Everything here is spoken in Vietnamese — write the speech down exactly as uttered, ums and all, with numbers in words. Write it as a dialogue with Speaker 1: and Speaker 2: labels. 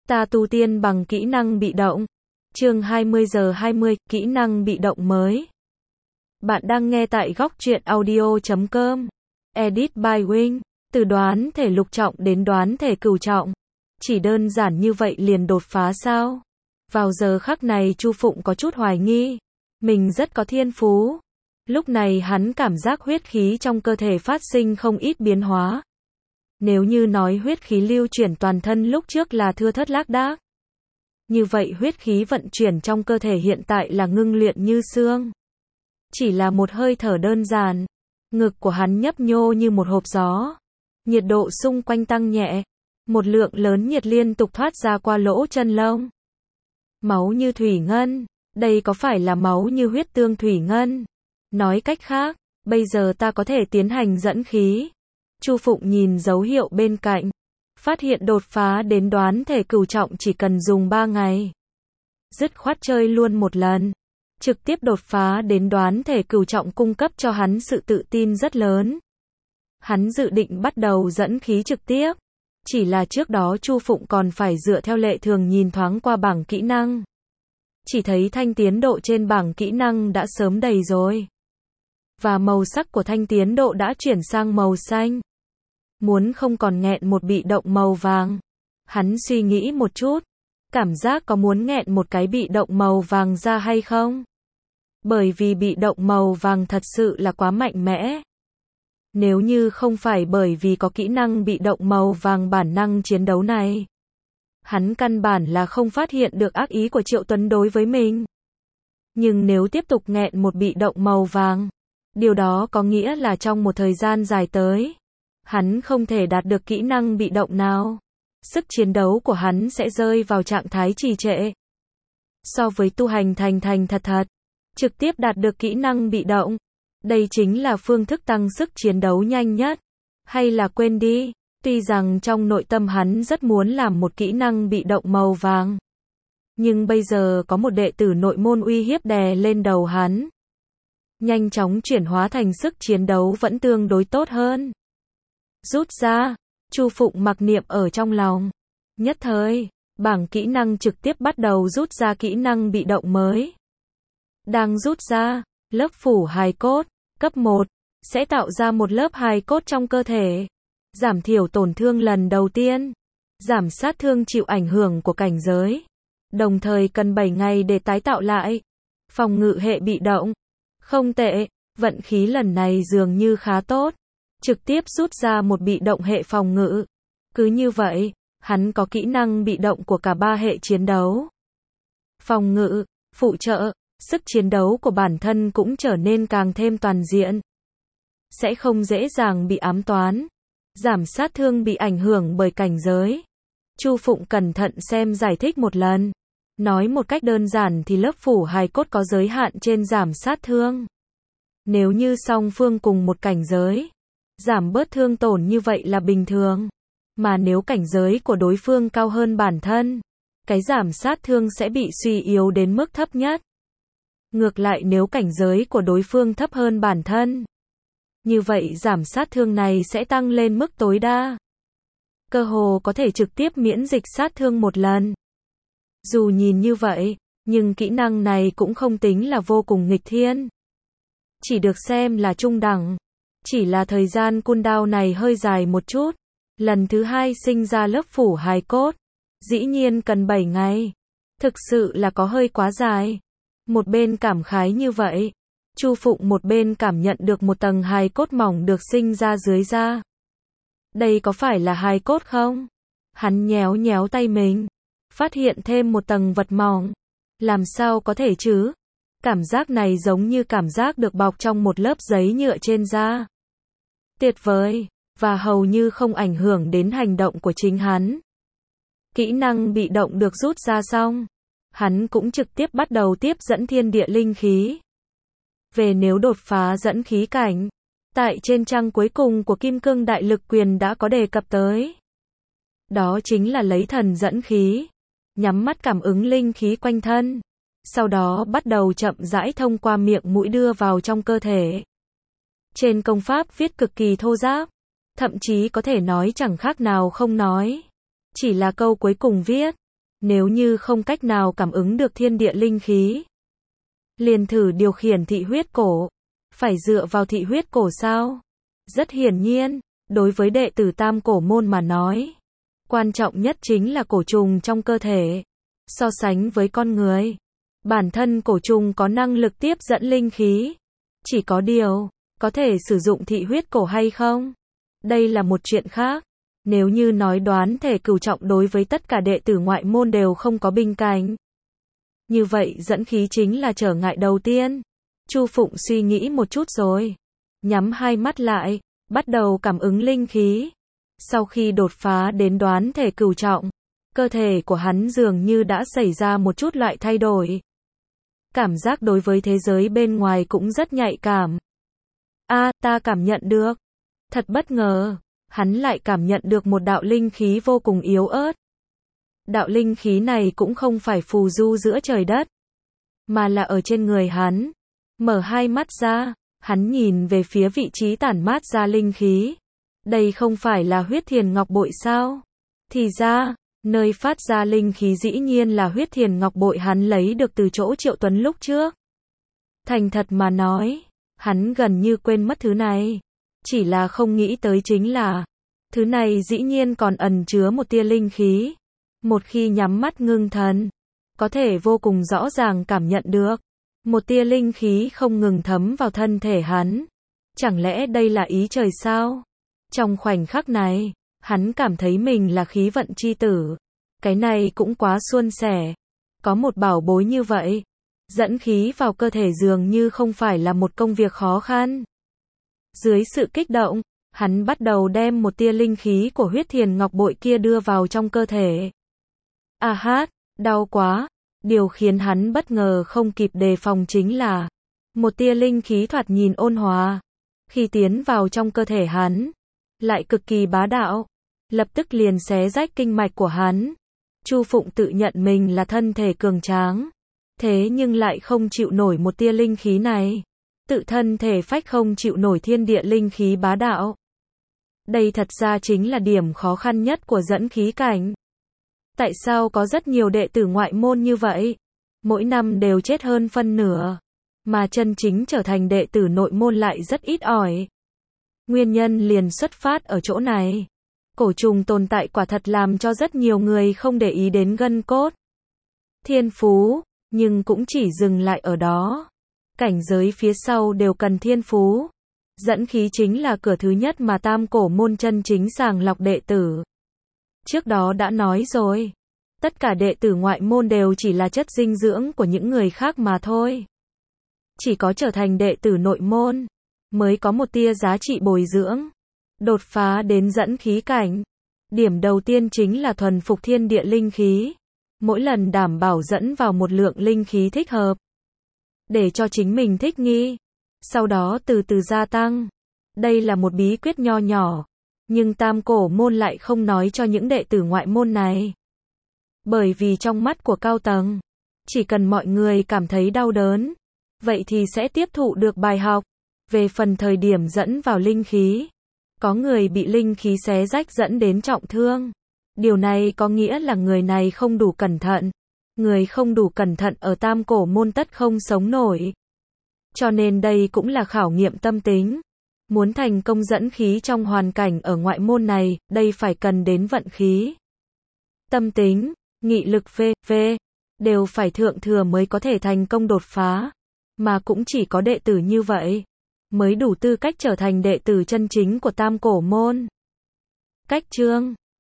Speaker 1: Ta tu tiên bằng kỹ năng bị động. Chương hai mươi giờ hai mươi, kỹ năng bị động mới. Bạn đang nghe tại góc truyện audio chấm com. Edit by Wing. Từ đoán thể lục trọng đến đoán thể cửu trọng. Chỉ đơn giản như vậy liền đột phá sao? Vào giờ khắc này Chu Phụng có chút hoài nghi. Mình rất có thiên phú. Lúc này hắn cảm giác huyết khí trong cơ thể phát sinh không ít biến hóa. Nếu như nói huyết khí lưu chuyển toàn thân lúc trước là thưa thớt lác đác, như vậy huyết khí vận chuyển trong cơ thể hiện tại là ngưng luyện như xương. Chỉ là một hơi thở đơn giản, ngực của hắn nhấp nhô như một hộp gió. Nhiệt độ xung quanh tăng nhẹ, một lượng lớn nhiệt liên tục thoát ra qua lỗ chân lông. Máu như thủy ngân, đây có phải là máu như huyết tương thủy ngân? Nói cách khác, bây giờ ta có thể tiến hành dẫn khí. Chu Phụng nhìn dấu hiệu bên cạnh, phát hiện đột phá đến đoán thể cửu trọng chỉ cần dùng ba ngày. Dứt khoát chơi luôn một lần. Trực tiếp đột phá đến đoán thể cửu trọng cung cấp cho hắn sự tự tin rất lớn. Hắn dự định bắt đầu dẫn khí trực tiếp. Chỉ là trước đó Chu Phụng còn phải dựa theo lệ thường nhìn thoáng qua bảng kỹ năng. Chỉ thấy thanh tiến độ trên bảng kỹ năng đã sớm đầy rồi. Và màu sắc của thanh tiến độ đã chuyển sang màu xanh. Muốn không còn nghẹn một bị động màu vàng. Hắn suy nghĩ một chút. Cảm giác có muốn nghẹn một cái bị động màu vàng ra hay không? Bởi vì bị động màu vàng thật sự là quá mạnh mẽ. Nếu như không phải bởi vì có kỹ năng bị động màu vàng bản năng chiến đấu này, hắn căn bản là không phát hiện được ác ý của Triệu Tuấn đối với mình. Nhưng nếu tiếp tục nghẹn một bị động màu vàng, điều đó có nghĩa là trong một thời gian dài tới, hắn không thể đạt được kỹ năng bị động nào. Sức chiến đấu của hắn sẽ rơi vào trạng thái trì trệ. So với tu hành thành thành thật thật, trực tiếp đạt được kỹ năng bị động, đây chính là phương thức tăng sức chiến đấu nhanh nhất. Hay là quên đi, tuy rằng trong nội tâm hắn rất muốn làm một kỹ năng bị động màu vàng. Nhưng bây giờ có một đệ tử nội môn uy hiếp đè lên đầu hắn. Nhanh chóng chuyển hóa thành sức chiến đấu vẫn tương đối tốt hơn. Rút ra, Chu Phụng mặc niệm ở trong lòng. Nhất thời, bảng kỹ năng trực tiếp bắt đầu rút ra kỹ năng bị động mới. Đang rút ra, lớp phủ hài cốt, cấp một, sẽ tạo ra một lớp hài cốt trong cơ thể. Giảm thiểu tổn thương lần đầu tiên. Giảm sát thương chịu ảnh hưởng của cảnh giới. Đồng thời cần bảy ngày để tái tạo lại. Phòng ngự hệ bị động. Không tệ, vận khí lần này dường như khá tốt. Trực tiếp rút ra một bị động hệ phòng ngự. Cứ như vậy, hắn có kỹ năng bị động của cả ba hệ chiến đấu. Phòng ngự, phụ trợ, sức chiến đấu của bản thân cũng trở nên càng thêm toàn diện. Sẽ không dễ dàng bị ám toán. Giảm sát thương bị ảnh hưởng bởi cảnh giới. Chu Phụng cẩn thận xem giải thích một lần. Nói một cách đơn giản thì lớp phủ hài cốt có giới hạn trên giảm sát thương. Nếu như song phương cùng một cảnh giới, giảm bớt thương tổn như vậy là bình thường. Mà nếu cảnh giới của đối phương cao hơn bản thân, cái giảm sát thương sẽ bị suy yếu đến mức thấp nhất. Ngược lại nếu cảnh giới của đối phương thấp hơn bản thân, như vậy giảm sát thương này sẽ tăng lên mức tối đa. Cơ hồ có thể trực tiếp miễn dịch sát thương một lần. Dù nhìn như vậy, nhưng kỹ năng này cũng không tính là vô cùng nghịch thiên. Chỉ được xem là trung đẳng. Chỉ là thời gian cooldown này hơi dài một chút. Lần thứ hai sinh ra lớp phủ hài cốt. Dĩ nhiên cần bảy ngày. Thực sự là có hơi quá dài. Một bên cảm khái như vậy. Chu Phụng một bên cảm nhận được một tầng hài cốt mỏng được sinh ra dưới da. Đây có phải là hài cốt không? Hắn nhéo nhéo tay mình. Phát hiện thêm một tầng vật mỏng. Làm sao có thể chứ? Cảm giác này giống như cảm giác được bọc trong một lớp giấy nhựa trên da. Tuyệt vời, và hầu như không ảnh hưởng đến hành động của chính hắn. Kỹ năng bị động được rút ra xong. Hắn cũng trực tiếp bắt đầu tiếp dẫn thiên địa linh khí. Về nếu đột phá dẫn khí cảnh, tại trên trang cuối cùng của Kim Cương Đại Lực Quyền đã có đề cập tới. Đó chính là lấy thần dẫn khí. Nhắm mắt cảm ứng linh khí quanh thân. Sau đó bắt đầu chậm rãi thông qua miệng mũi đưa vào trong cơ thể. Trên công pháp viết cực kỳ thô ráp. Thậm chí có thể nói chẳng khác nào không nói. Chỉ là câu cuối cùng viết. Nếu như không cách nào cảm ứng được thiên địa linh khí, liền thử điều khiển thị huyết cổ. Phải dựa vào thị huyết cổ sao? Rất hiển nhiên, đối với đệ tử Tam Cổ môn mà nói, quan trọng nhất chính là cổ trùng trong cơ thể. So sánh với con người, bản thân cổ trùng có năng lực tiếp dẫn linh khí. Chỉ có điều, có thể sử dụng thị huyết cổ hay không? Đây là một chuyện khác. Nếu như nói đoán thể cửu trọng đối với tất cả đệ tử ngoại môn đều không có binh cảnh, như vậy dẫn khí chính là trở ngại đầu tiên. Chu Phụng suy nghĩ một chút rồi, nhắm hai mắt lại, bắt đầu cảm ứng linh khí. Sau khi đột phá đến đoán thể cửu trọng, cơ thể của hắn dường như đã xảy ra một chút loại thay đổi. Cảm giác đối với thế giới bên ngoài cũng rất nhạy cảm. A, ta cảm nhận được. Thật bất ngờ, hắn lại cảm nhận được một đạo linh khí vô cùng yếu ớt. Đạo linh khí này cũng không phải phù du giữa trời đất, mà là ở trên người hắn. Mở hai mắt ra, hắn nhìn về phía vị trí tản mát ra linh khí. Đây không phải là huyết thiền ngọc bội sao? Thì ra, nơi phát ra linh khí dĩ nhiên là huyết thiền ngọc bội hắn lấy được từ chỗ Triệu Tuấn lúc trước. Thành thật mà nói, hắn gần như quên mất thứ này. Chỉ là không nghĩ tới chính là, thứ này dĩ nhiên còn ẩn chứa một tia linh khí. Một khi nhắm mắt ngưng thần, có thể vô cùng rõ ràng cảm nhận được. Một tia linh khí không ngừng thấm vào thân thể hắn. Chẳng lẽ đây là ý trời sao? Trong khoảnh khắc này, hắn cảm thấy mình là khí vận chi tử. Cái này cũng quá suôn sẻ. Có một bảo bối như vậy, dẫn khí vào cơ thể dường như không phải là một công việc khó khăn. Dưới sự kích động, hắn bắt đầu đem một tia linh khí của huyết thiền ngọc bội kia đưa vào trong cơ thể. À hát, đau quá. Điều khiến hắn bất ngờ không kịp đề phòng chính là, một tia linh khí thoạt nhìn ôn hòa, khi tiến vào trong cơ thể hắn, lại cực kỳ bá đạo, lập tức liền xé rách kinh mạch của hắn. Chu Phụng tự nhận mình là thân thể cường tráng, thế nhưng lại không chịu nổi một tia linh khí này. Tự thân thể phách không chịu nổi thiên địa linh khí bá đạo. Đây thật ra chính là điểm khó khăn nhất của dẫn khí cảnh. Tại sao có rất nhiều đệ tử ngoại môn như vậy? Mỗi năm đều chết hơn phân nửa, mà chân chính trở thành đệ tử nội môn lại rất ít ỏi. Nguyên nhân liền xuất phát ở chỗ này. Cổ trùng tồn tại quả thật làm cho rất nhiều người không để ý đến gân cốt, thiên phú, nhưng cũng chỉ dừng lại ở đó. Cảnh giới phía sau đều cần thiên phú. Dẫn khí chính là cửa thứ nhất mà Tam Cổ môn chân chính sàng lọc đệ tử. Trước đó đã nói rồi, tất cả đệ tử ngoại môn đều chỉ là chất dinh dưỡng của những người khác mà thôi. Chỉ có trở thành đệ tử nội môn, mới có một tia giá trị bồi dưỡng. Đột phá đến dẫn khí cảnh. Điểm đầu tiên chính là thuần phục thiên địa linh khí. Mỗi lần đảm bảo dẫn vào một lượng linh khí thích hợp, để cho chính mình thích nghi. Sau đó từ từ gia tăng. Đây là một bí quyết nho nhỏ. Nhưng Tam Cổ môn lại không nói cho những đệ tử ngoại môn này. Bởi vì trong mắt của cao tầng, chỉ cần mọi người cảm thấy đau đớn, vậy thì sẽ tiếp thụ được bài học. Về phần thời điểm dẫn vào linh khí, có người bị linh khí xé rách dẫn đến trọng thương. Điều này có nghĩa là người này không đủ cẩn thận. Người không đủ cẩn thận ở Tam Cổ môn tất không sống nổi. Cho nên đây cũng là khảo nghiệm tâm tính. Muốn thành công dẫn khí trong hoàn cảnh ở ngoại môn này, đây phải cần đến vận khí, tâm tính, nghị lực vân vân đều phải thượng thừa mới có thể thành công đột phá. Mà cũng chỉ có đệ tử như vậy mới đủ tư cách trở thành đệ tử chân chính của Tam Cổ môn. Cách chương